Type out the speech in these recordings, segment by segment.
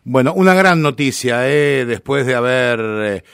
Bueno, una gran noticia, después de haber,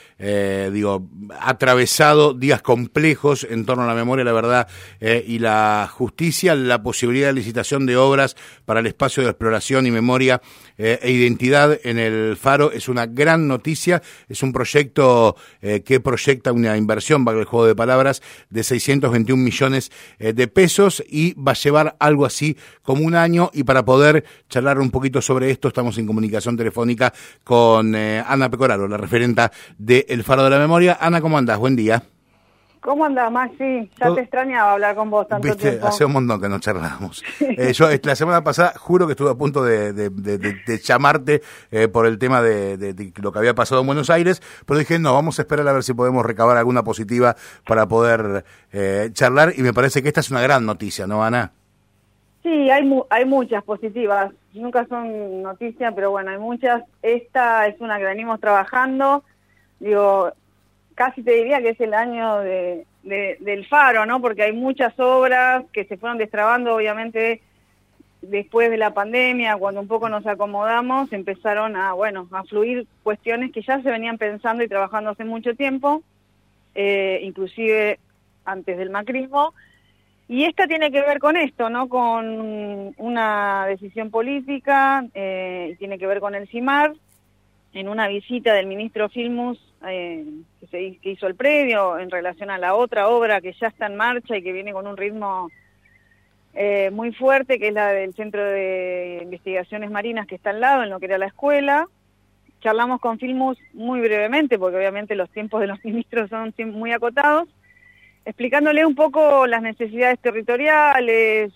atravesado días complejos en torno a la memoria, la verdad y la justicia, la posibilidad de licitación de obras para el espacio de exploración y memoria e identidad en el Faro es una gran noticia. Es un proyecto que proyecta una inversión, valga el juego de palabras, de 621 millones de pesos y va a llevar algo así como un año. Y para poder charlar un poquito sobre esto, estamos en comunicación telefónica con Ana Pecoraro, la referenta de El Faro de la Memoria. Ana, ¿cómo andás? Buen día. ¿Cómo andás, Maxi? Ya te extrañaba hablar con vos tanto tiempo. Hace un montón que no charlábamos. Yo la semana pasada juro que estuve a punto de llamarte por el tema de lo que había pasado en Buenos Aires, pero dije, no, vamos a esperar a ver si podemos recabar alguna positiva para poder charlar, y me parece que esta es una gran noticia, ¿no, Ana? Sí, hay muchas positivas, nunca son noticias, pero bueno, hay muchas. Esta es una que venimos trabajando, casi te diría que es el año del Faro, ¿no? Porque hay muchas obras que se fueron destrabando, obviamente, después de la pandemia, cuando un poco nos acomodamos, empezaron a fluir cuestiones que ya se venían pensando y trabajando hace mucho tiempo, inclusive antes del macrismo. Y esta tiene que ver con esto, ¿no? Con una decisión política, tiene que ver con el CIMAR, en una visita del ministro Filmus que hizo el predio en relación a la otra obra que ya está en marcha y que viene con un ritmo muy fuerte, que es la del Centro de Investigaciones Marinas que está al lado, en lo que era la escuela. Charlamos con Filmus muy brevemente, porque obviamente los tiempos de los ministros son muy acotados, explicándole un poco las necesidades territoriales,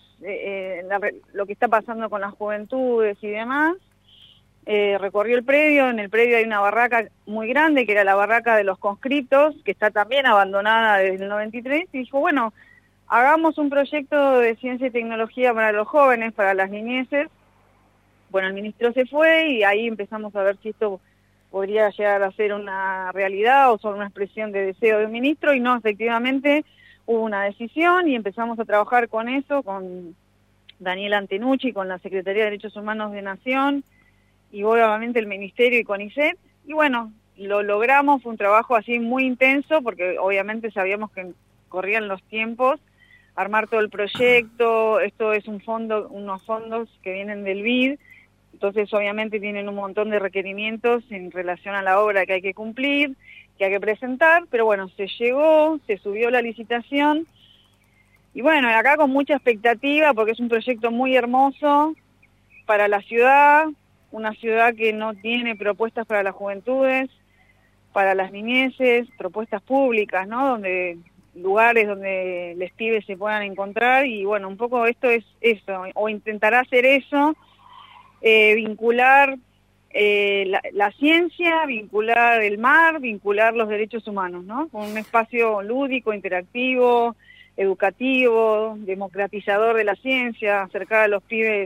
lo que está pasando con las juventudes y demás. Recorrió el predio. En el predio hay una barraca muy grande, que era la barraca de los conscriptos, que está también abandonada desde el 93, y dijo, bueno, hagamos un proyecto de ciencia y tecnología para los jóvenes, para las niñeces. Bueno, el ministro se fue y ahí empezamos a ver si esto podría llegar a ser una realidad o solo una expresión de deseo del ministro, y no, efectivamente hubo una decisión y empezamos a trabajar con eso, con Daniel Antenucci, con la Secretaría de Derechos Humanos de Nación, y obviamente el Ministerio y CONICET, y bueno, lo logramos. Fue un trabajo así muy intenso, porque obviamente sabíamos que corrían los tiempos, armar todo el proyecto. Esto es unos fondos que vienen del BID, entonces obviamente tienen un montón de requerimientos en relación a la obra que hay que cumplir, que hay que presentar, pero bueno, se subió la licitación, y bueno, acá con mucha expectativa, porque es un proyecto muy hermoso para la ciudad, una ciudad que no tiene propuestas para las juventudes, para las niñeces, propuestas públicas, ¿no? Lugares donde los pibes se puedan encontrar, y bueno, un poco esto es eso, o intentará hacer eso, vincular la ciencia, vincular el mar, vincular los derechos humanos, ¿no? Con un espacio lúdico, interactivo, educativo, democratizador de la ciencia, acercar a los pibes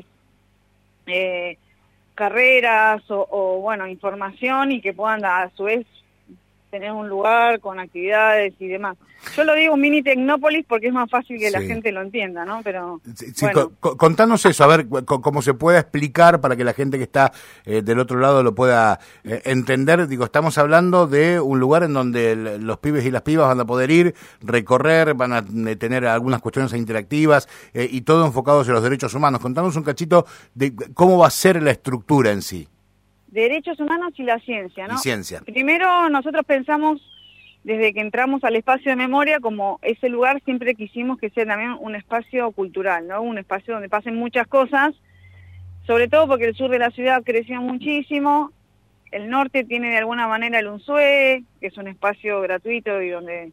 carreras o información, y que puedan a su vez tener un lugar con actividades y demás. Yo lo digo mini Tecnópolis porque es más fácil que la gente lo entienda, ¿no? Pero bueno. Contanos eso, a ver cómo se pueda explicar para que la gente que está del otro lado lo pueda entender. Estamos hablando de un lugar en donde los pibes y las pibas van a poder ir, recorrer, van a tener algunas cuestiones interactivas y todo enfocado hacia los derechos humanos. Contanos un cachito de cómo va a ser la estructura en sí. Derechos humanos y la ciencia, ¿no? Y ciencia. Primero, nosotros pensamos, desde que entramos al espacio de memoria, como ese lugar siempre quisimos que sea también un espacio cultural, ¿no? Un espacio donde pasen muchas cosas, sobre todo porque el sur de la ciudad creció muchísimo, el norte tiene de alguna manera el UNSUE, que es un espacio gratuito y donde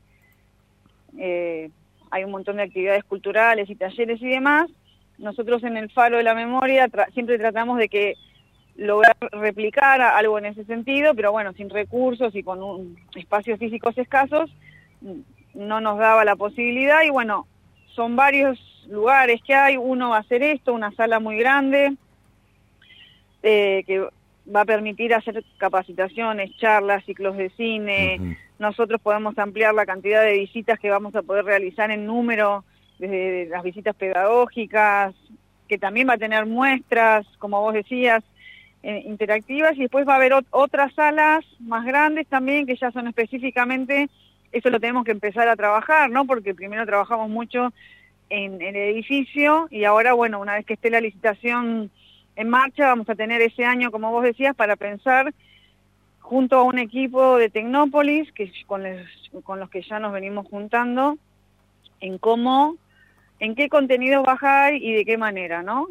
hay un montón de actividades culturales y talleres y demás. Nosotros en el Faro de la Memoria siempre tratamos de lograr replicar algo en ese sentido, pero bueno, sin recursos y con espacios físicos escasos, no nos daba la posibilidad, y bueno, son varios lugares que hay. Uno va a ser una sala muy grande, que va a permitir hacer capacitaciones, charlas, ciclos de cine. Uh-huh. Nosotros podemos ampliar la cantidad de visitas que vamos a poder realizar en número, desde las visitas pedagógicas, que también va a tener muestras, como vos decías, interactivas, y después va a haber otras salas más grandes también, que ya son específicamente, eso lo tenemos que empezar a trabajar, ¿no? Porque primero trabajamos mucho en el edificio, y ahora, bueno, una vez que esté la licitación en marcha, vamos a tener ese año, como vos decías, para pensar junto a un equipo de Tecnópolis, que con los que ya nos venimos juntando, en qué contenido bajar y de qué manera, ¿no?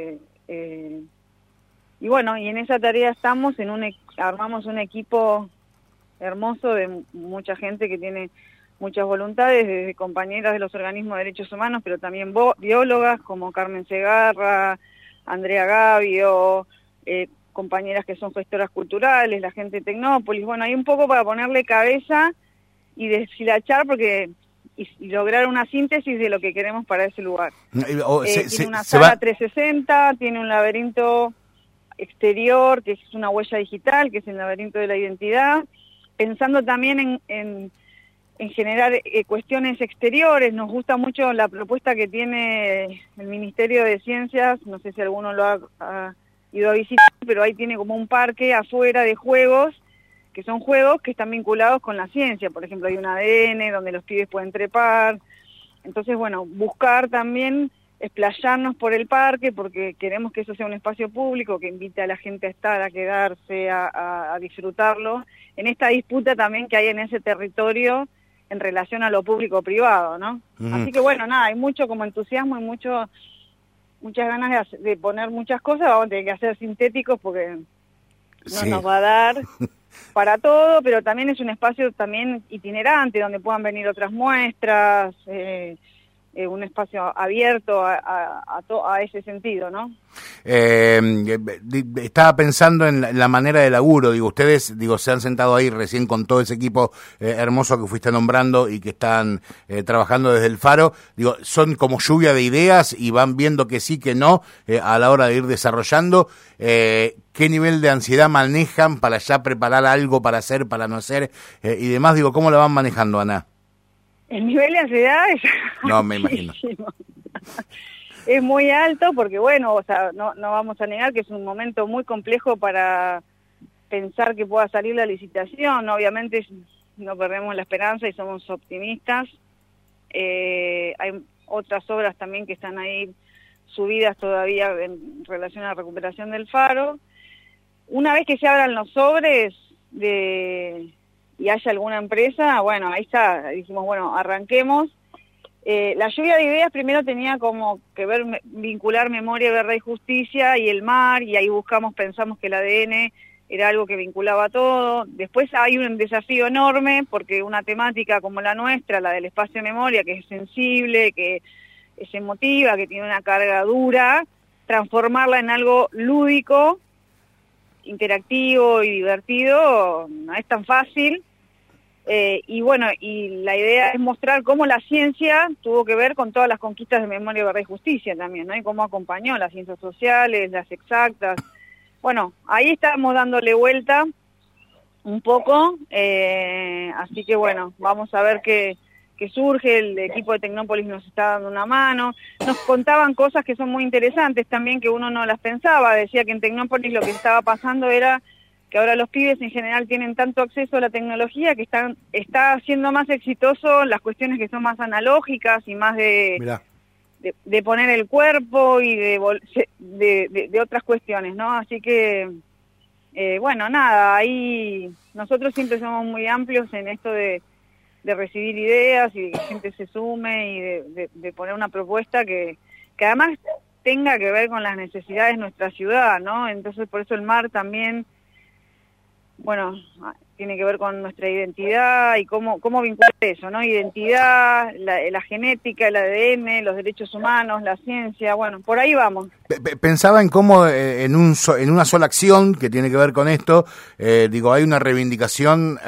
Y bueno, y en esa tarea estamos, armamos un equipo hermoso de mucha gente que tiene muchas voluntades, desde compañeras de los organismos de derechos humanos, pero también biólogas como Carmen Segarra, Andrea Gavio, compañeras que son gestoras culturales, la gente de Tecnópolis. Bueno, hay un poco para ponerle cabeza y deshilachar y lograr una síntesis de lo que queremos para ese lugar. Tiene una sala 360, tiene un laberinto exterior, que es una huella digital, que es el laberinto de la identidad, pensando también en generar cuestiones exteriores. Nos gusta mucho la propuesta que tiene el Ministerio de Ciencias, no sé si alguno lo ha ido a visitar, pero ahí tiene como un parque afuera de juegos, que son juegos que están vinculados con la ciencia. Por ejemplo, hay un ADN donde los pibes pueden trepar. Entonces, bueno, buscar también explayarnos por el parque, porque queremos que eso sea un espacio público que invite a la gente a estar, a quedarse, a disfrutarlo, en esta disputa también que hay en ese territorio en relación a lo público-privado, ¿no? Así que bueno, nada, hay mucho como entusiasmo y muchas ganas de poner muchas cosas. Vamos a tener que hacer sintéticos porque no nos va a dar para todo, pero también es un espacio también itinerante donde puedan venir otras muestras, un espacio abierto a ese sentido, ¿no? Estaba pensando en la manera de laburo. Digo, ustedes, se han sentado ahí recién con todo ese equipo hermoso que fuiste nombrando y que están trabajando desde el Faro. Digo, son como lluvia de ideas y van viendo que sí, que no, a la hora de ir desarrollando. ¿Qué nivel de ansiedad manejan para ya preparar algo para hacer, para no hacer y demás? Digo, ¿cómo la van manejando, Ana? El nivel de ansiedad es... No, me imagino. Es muy alto porque, bueno, o sea, no vamos a negar que es un momento muy complejo para pensar que pueda salir la licitación. Obviamente no perdemos la esperanza y somos optimistas. Hay otras obras también que están ahí subidas todavía en relación a la recuperación del Faro. Una vez que se abran los sobres y haya alguna empresa, bueno, ahí está, dijimos, bueno, arranquemos. La lluvia de ideas primero tenía como que vincular memoria, verdad y justicia y el mar, y ahí pensamos que el ADN era algo que vinculaba todo. Después hay un desafío enorme, porque una temática como la nuestra, la del espacio de memoria, que es sensible, que es emotiva, que tiene una carga dura, transformarla en algo lúdico, interactivo y divertido, no es tan fácil. Y bueno, y la idea es mostrar cómo la ciencia tuvo que ver con todas las conquistas de memoria, verdad y justicia también, ¿no? Y cómo acompañó las ciencias sociales, las exactas. Bueno, ahí estamos dándole vuelta un poco, así que bueno, vamos a ver qué surge. El equipo de Tecnópolis nos está dando una mano. Nos contaban cosas que son muy interesantes también, que uno no las pensaba. Decía que en Tecnópolis lo que estaba pasando era que ahora los pibes en general tienen tanto acceso a la tecnología que está haciendo más exitoso las cuestiones que son más analógicas y más de poner el cuerpo y de otras cuestiones, ¿no? Así que, bueno, nada, ahí nosotros siempre somos muy amplios en esto de recibir ideas y de que gente se sume y de poner una propuesta que además tenga que ver con las necesidades de nuestra ciudad, ¿no? Entonces, por eso el mar también, bueno, tiene que ver con nuestra identidad y cómo vincular eso, ¿no? Identidad, la genética, el ADN, los derechos humanos, la ciencia, bueno, por ahí vamos. Pensaba en cómo en una sola acción que tiene que ver con esto, hay una reivindicación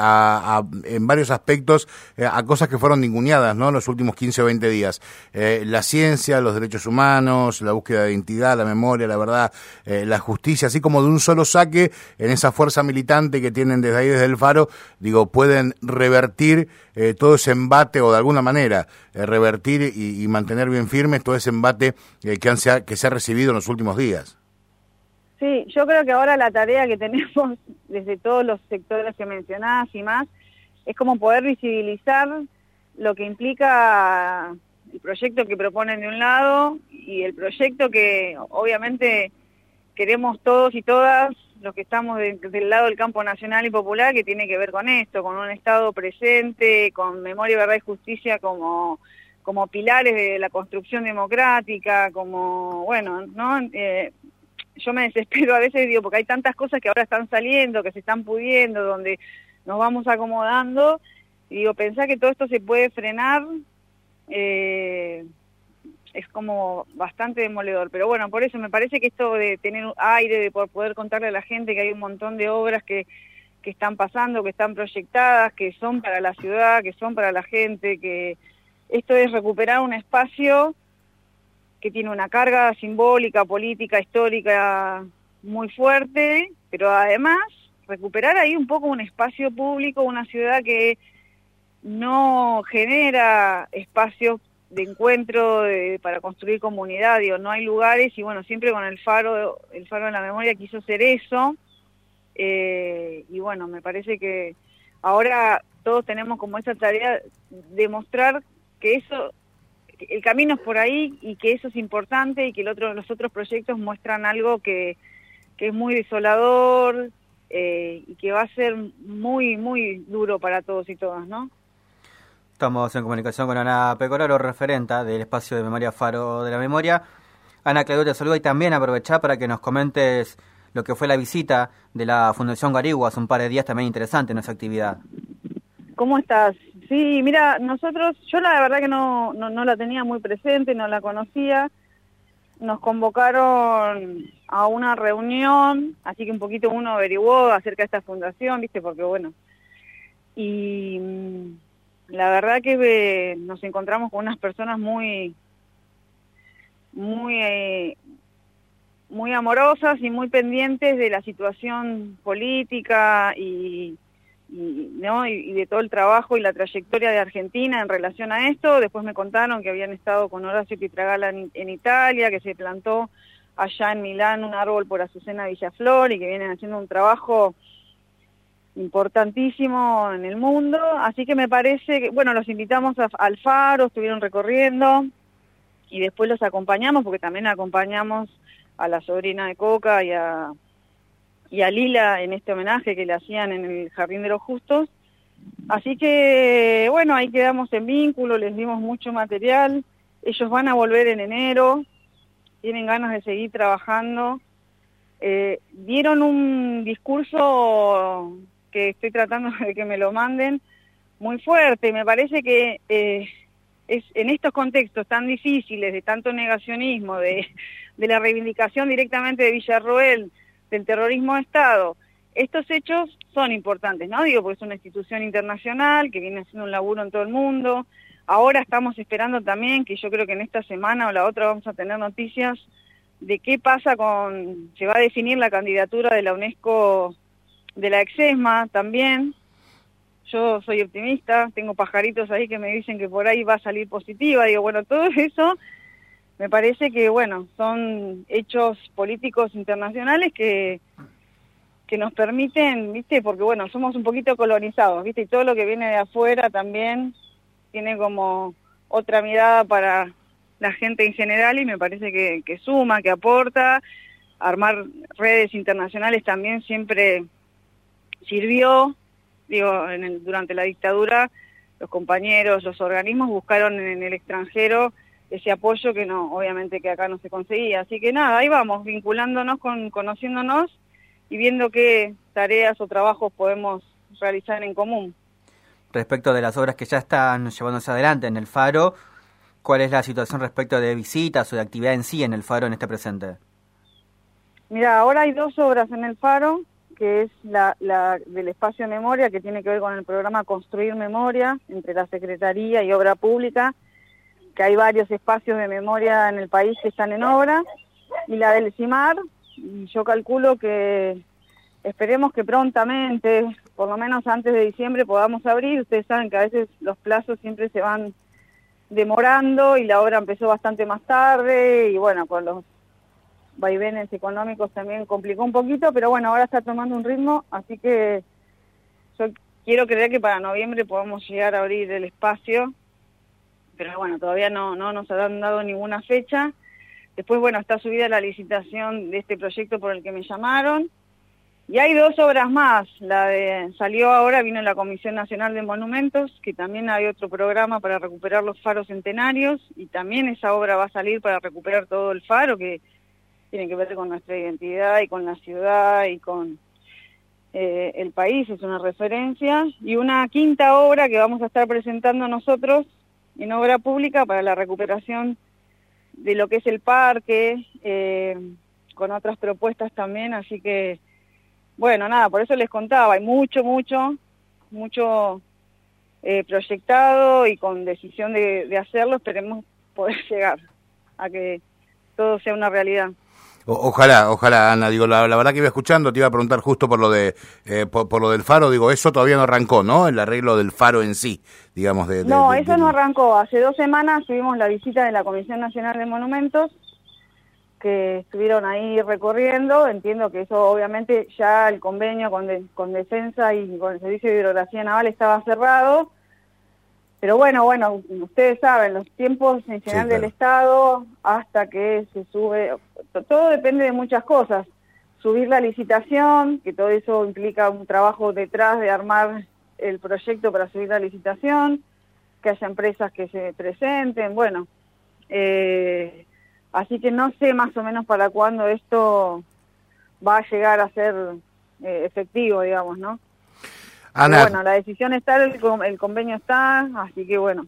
en varios aspectos a cosas que fueron ninguneadas, ¿no? Los últimos 15 o 20 días. La ciencia, los derechos humanos, la búsqueda de identidad, la memoria, la verdad, la justicia, así como de un solo saque en esa fuerza militante que tienen desde el Faro, pueden revertir todo ese embate, o de alguna manera revertir y mantener bien firme todo ese embate que se ha recibido en los últimos días. Sí, yo creo que ahora la tarea que tenemos desde todos los sectores que mencionás y más, es como poder visibilizar lo que implica el proyecto que proponen de un lado y el proyecto que obviamente queremos todos y todas los que estamos del lado del campo nacional y popular, que tiene que ver con esto, con un Estado presente, con memoria, verdad y justicia como pilares de la construcción democrática, como, bueno, ¿no? Yo me desespero a veces, digo, porque hay tantas cosas que ahora están saliendo, que se están pudiendo, donde nos vamos acomodando, y digo, pensar que todo esto se puede frenar, es como bastante demoledor. Pero bueno, por eso me parece que esto de tener aire, de poder contarle a la gente que hay un montón de obras que están pasando, que están proyectadas, que son para la ciudad, que son para la gente, que esto es recuperar un espacio que tiene una carga simbólica, política, histórica muy fuerte, pero además recuperar ahí un poco un espacio público, una ciudad que no genera espacios de encuentro para construir comunidad, digo, no hay lugares, y bueno, siempre con el Faro de la Memoria quiso hacer eso, y bueno, me parece que ahora todos tenemos como esa tarea de mostrar que eso, el camino es por ahí y que eso es importante, y que los otros proyectos muestran algo que es muy desolador, y que va a ser muy, muy duro para todos y todas, ¿no? Estamos en comunicación con Ana Pecoraro, referenta del espacio de memoria Faro de la Memoria. Ana, Claudio te saluda, y también aprovechá para que nos comentes lo que fue la visita de la Fundación Garigua hace un par de días, también interesante en esa actividad. ¿Cómo estás? Sí, mira, yo la verdad que no la tenía muy presente, no la conocía. Nos convocaron a una reunión, así que un poquito uno averiguó acerca de esta fundación, ¿viste? Porque bueno, y la verdad que nos encontramos con unas personas muy amorosas y muy pendientes de la situación política y de todo el trabajo y la trayectoria de Argentina en relación a esto. Después me contaron que habían estado con Horacio Pietragala en Italia, que se plantó allá en Milán un árbol por Azucena Villaflor y que vienen haciendo un trabajo importantísimo en el mundo. Así que me parece que, bueno, los invitamos al Faro, estuvieron recorriendo y después los acompañamos, porque también acompañamos a la sobrina de Coca y a Lila en este homenaje que le hacían en el Jardín de los Justos. Así que, bueno, ahí quedamos en vínculo, les dimos mucho material. Ellos van a volver en enero, tienen ganas de seguir trabajando. Dieron un discurso que estoy tratando de que me lo manden, muy fuerte. Me parece que es en estos contextos tan difíciles, de tanto negacionismo, de la reivindicación directamente de Villarroel, del terrorismo de Estado, estos hechos son importantes, ¿no? Digo, porque es una institución internacional que viene haciendo un laburo en todo el mundo. Ahora estamos esperando también, que yo creo que en esta semana o la otra vamos a tener noticias de qué pasa se va a definir la candidatura de la UNESCO, de la Exesma también. Yo soy optimista, tengo pajaritos ahí que me dicen que por ahí va a salir positiva. Digo, bueno, todo eso me parece que, bueno, son hechos políticos internacionales que nos permiten, ¿viste? Porque, bueno, somos un poquito colonizados, ¿viste? Y todo lo que viene de afuera también tiene como otra mirada para la gente en general, y me parece que suma, que aporta. Armar redes internacionales también siempre sirvió. Digo, durante la dictadura, los compañeros, los organismos buscaron en el extranjero ese apoyo que no, obviamente que acá no se conseguía. Así que nada, ahí vamos, vinculándonos, conociéndonos y viendo qué tareas o trabajos podemos realizar en común. Respecto de las obras que ya están llevándose adelante en el Faro, ¿cuál es la situación respecto de visitas o de actividad en sí en el Faro en este presente? Mira, ahora hay 2 obras en el Faro, que es la del espacio de memoria, que tiene que ver con el programa Construir Memoria, entre la Secretaría y Obra Pública, que hay varios espacios de memoria en el país que están en obra, y la del CIMAR, yo calculo que esperemos que prontamente, por lo menos antes de diciembre, podamos abrir. Ustedes saben que a veces los plazos siempre se van demorando y la obra empezó bastante más tarde, y bueno, con los vaivenes económicos también complicó un poquito, pero bueno, ahora está tomando un ritmo, así que yo quiero creer que para noviembre podamos llegar a abrir el espacio, pero bueno, todavía no nos han dado ninguna fecha. Después, bueno, está subida la licitación de este proyecto por el que me llamaron, y hay 2 obras más. Salió ahora, vino la Comisión Nacional de Monumentos, que también hay otro programa para recuperar los faros centenarios, y también esa obra va a salir para recuperar todo el faro, que tiene que ver con nuestra identidad y con la ciudad y con el país, es una referencia. Y una 5ª obra que vamos a estar presentando nosotros en obra pública para la recuperación de lo que es el parque, con otras propuestas también, así que bueno, nada, por eso les contaba, hay mucho proyectado y con decisión de hacerlo. Esperemos poder llegar a que todo sea una realidad. Ojalá, Ana, digo, la verdad que iba escuchando, te iba a preguntar justo por lo de por lo del faro, digo, eso todavía no arrancó, ¿no? El arreglo del faro en sí, digamos. Eso no arrancó. Hace 2 semanas tuvimos la visita de la Comisión Nacional de Monumentos, que estuvieron ahí recorriendo. Entiendo que eso obviamente ya el convenio con Defensa y con el Servicio de Hidrografía Naval estaba cerrado, pero bueno, ustedes saben, los tiempos en general del Estado, hasta que se sube, todo depende de muchas cosas. Subir la licitación, que todo eso implica un trabajo detrás de armar el proyecto para subir la licitación, que haya empresas que se presenten, bueno, así que no sé más o menos para cuándo esto va a llegar a ser efectivo, digamos, ¿no? Ana, pero bueno, la decisión está, el convenio está, así que bueno.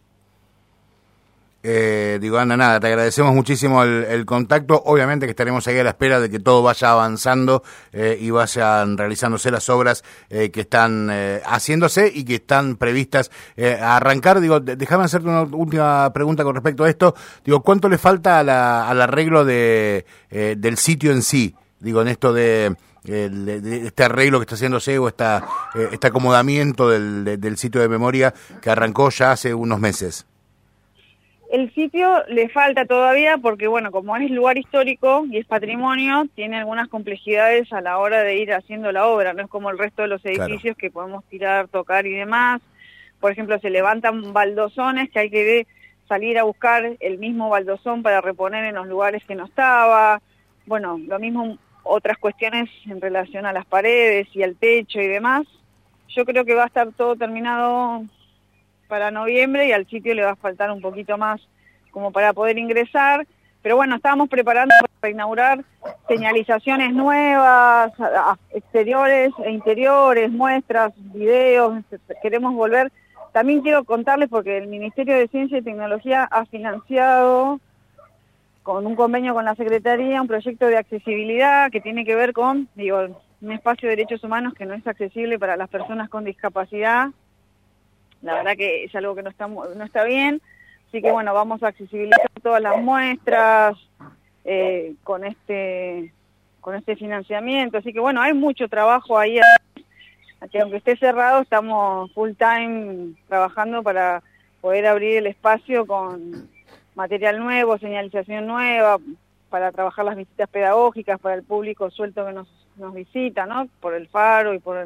Ana, nada, te agradecemos muchísimo el contacto. Obviamente que estaremos ahí a la espera de que todo vaya avanzando y vayan realizándose las obras que están haciéndose y que están previstas a arrancar. Digo, déjame hacerte una última pregunta con respecto a esto. Digo, ¿cuánto le falta al arreglo del sitio en sí? Digo, en esto de este arreglo que está haciéndose o este acomodamiento del sitio de memoria que arrancó ya hace unos meses. El sitio le falta todavía porque, bueno, como es lugar histórico y es patrimonio, tiene algunas complejidades a la hora de ir haciendo la obra. No es como el resto de los edificios que podemos tirar, tocar y demás. Por ejemplo, se levantan baldosones que hay que salir a buscar el mismo baldosón para reponer en los lugares que no estaba. Bueno, lo mismo otras cuestiones en relación a las paredes y al techo y demás. Yo creo que va a estar todo terminado para noviembre y al sitio le va a faltar un poquito más como para poder ingresar, pero bueno, estábamos preparando para inaugurar señalizaciones nuevas, exteriores e interiores, muestras, videos, queremos volver. También quiero contarles porque el Ministerio de Ciencia y Tecnología ha financiado con un convenio con la Secretaría un proyecto de accesibilidad que tiene que ver con, un espacio de derechos humanos que no es accesible para las personas con discapacidad. La verdad que es algo que no está bien, así que bueno, vamos a accesibilizar todas las muestras con este financiamiento, así que bueno, hay mucho trabajo ahí, que aunque esté cerrado estamos full time trabajando para poder abrir el espacio con material nuevo, señalización nueva, para trabajar las visitas pedagógicas para el público suelto que nos visita, ¿no? Por el faro y por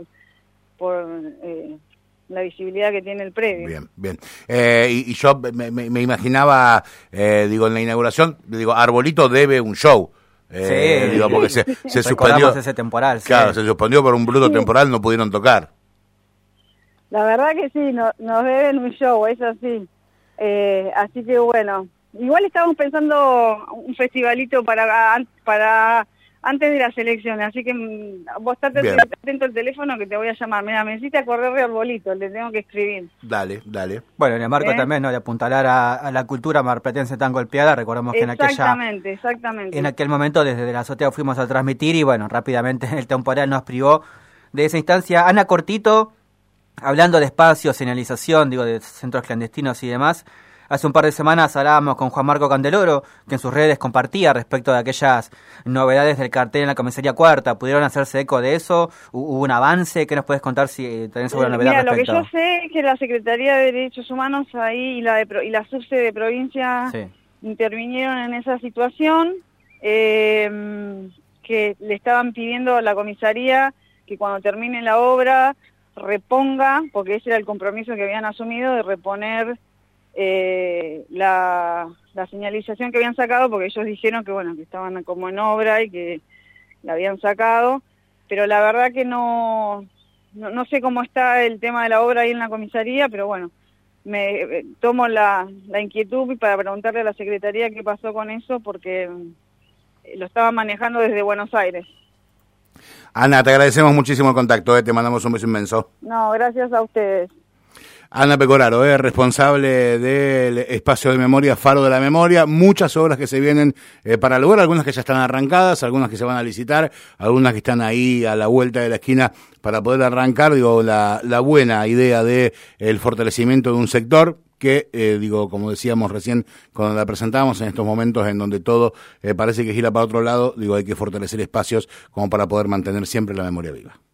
la visibilidad que tiene el predio. Bien. Y yo me imaginaba, en la inauguración, Arbolito debe un show. Porque se suspendió ese temporal. Claro, se suspendió por un bruto temporal, no pudieron tocar. La verdad que sí, nos deben un show, es así. Así que bueno, igual estábamos pensando un festivalito para antes de las elecciones, así que vos estate atento al teléfono que te voy a llamar. Mira, me necesita correr de Arbolito, le tengo que escribir. Dale. Bueno, en el marco también, ¿no?, de apuntalar a la cultura marplatense tan golpeada, recordemos que exactamente. En aquel momento desde la azotea fuimos a transmitir y bueno, rápidamente el temporal nos privó de esa instancia. Ana, cortito, hablando de espacios, señalización, de centros clandestinos y demás, hace un par de semanas hablábamos con Juan Marco Candeloro, que en sus redes compartía respecto de aquellas novedades del cartel en la comisaría cuarta. ¿Pudieron hacerse eco de eso? ¿Hubo un avance? ¿Qué nos puedes contar si tenés alguna novedad respecto? Lo que yo sé es que la Secretaría de Derechos Humanos ahí y la subsede de provincia intervinieron en esa situación. que le estaban pidiendo a la comisaría que cuando termine la obra reponga, porque ese era el compromiso que habían asumido, de reponer la señalización que habían sacado, porque ellos dijeron que bueno, que estaban como en obra y que la habían sacado, pero la verdad que no sé cómo está el tema de la obra ahí en la comisaría, pero bueno, me tomo la inquietud para preguntarle a la Secretaría qué pasó con eso, porque lo estaban manejando desde Buenos Aires. Ana, te agradecemos muchísimo el contacto, te mandamos un beso inmenso. No, gracias a ustedes. Ana Pecoraro, responsable del espacio de memoria Faro de la Memoria, muchas obras que se vienen para lograr, algunas que ya están arrancadas, algunas que se van a licitar, algunas que están ahí a la vuelta de la esquina para poder arrancar, la buena idea de el fortalecimiento de un sector que, como decíamos recién cuando la presentábamos, en estos momentos en donde todo parece que gira para otro lado, hay que fortalecer espacios como para poder mantener siempre la memoria viva.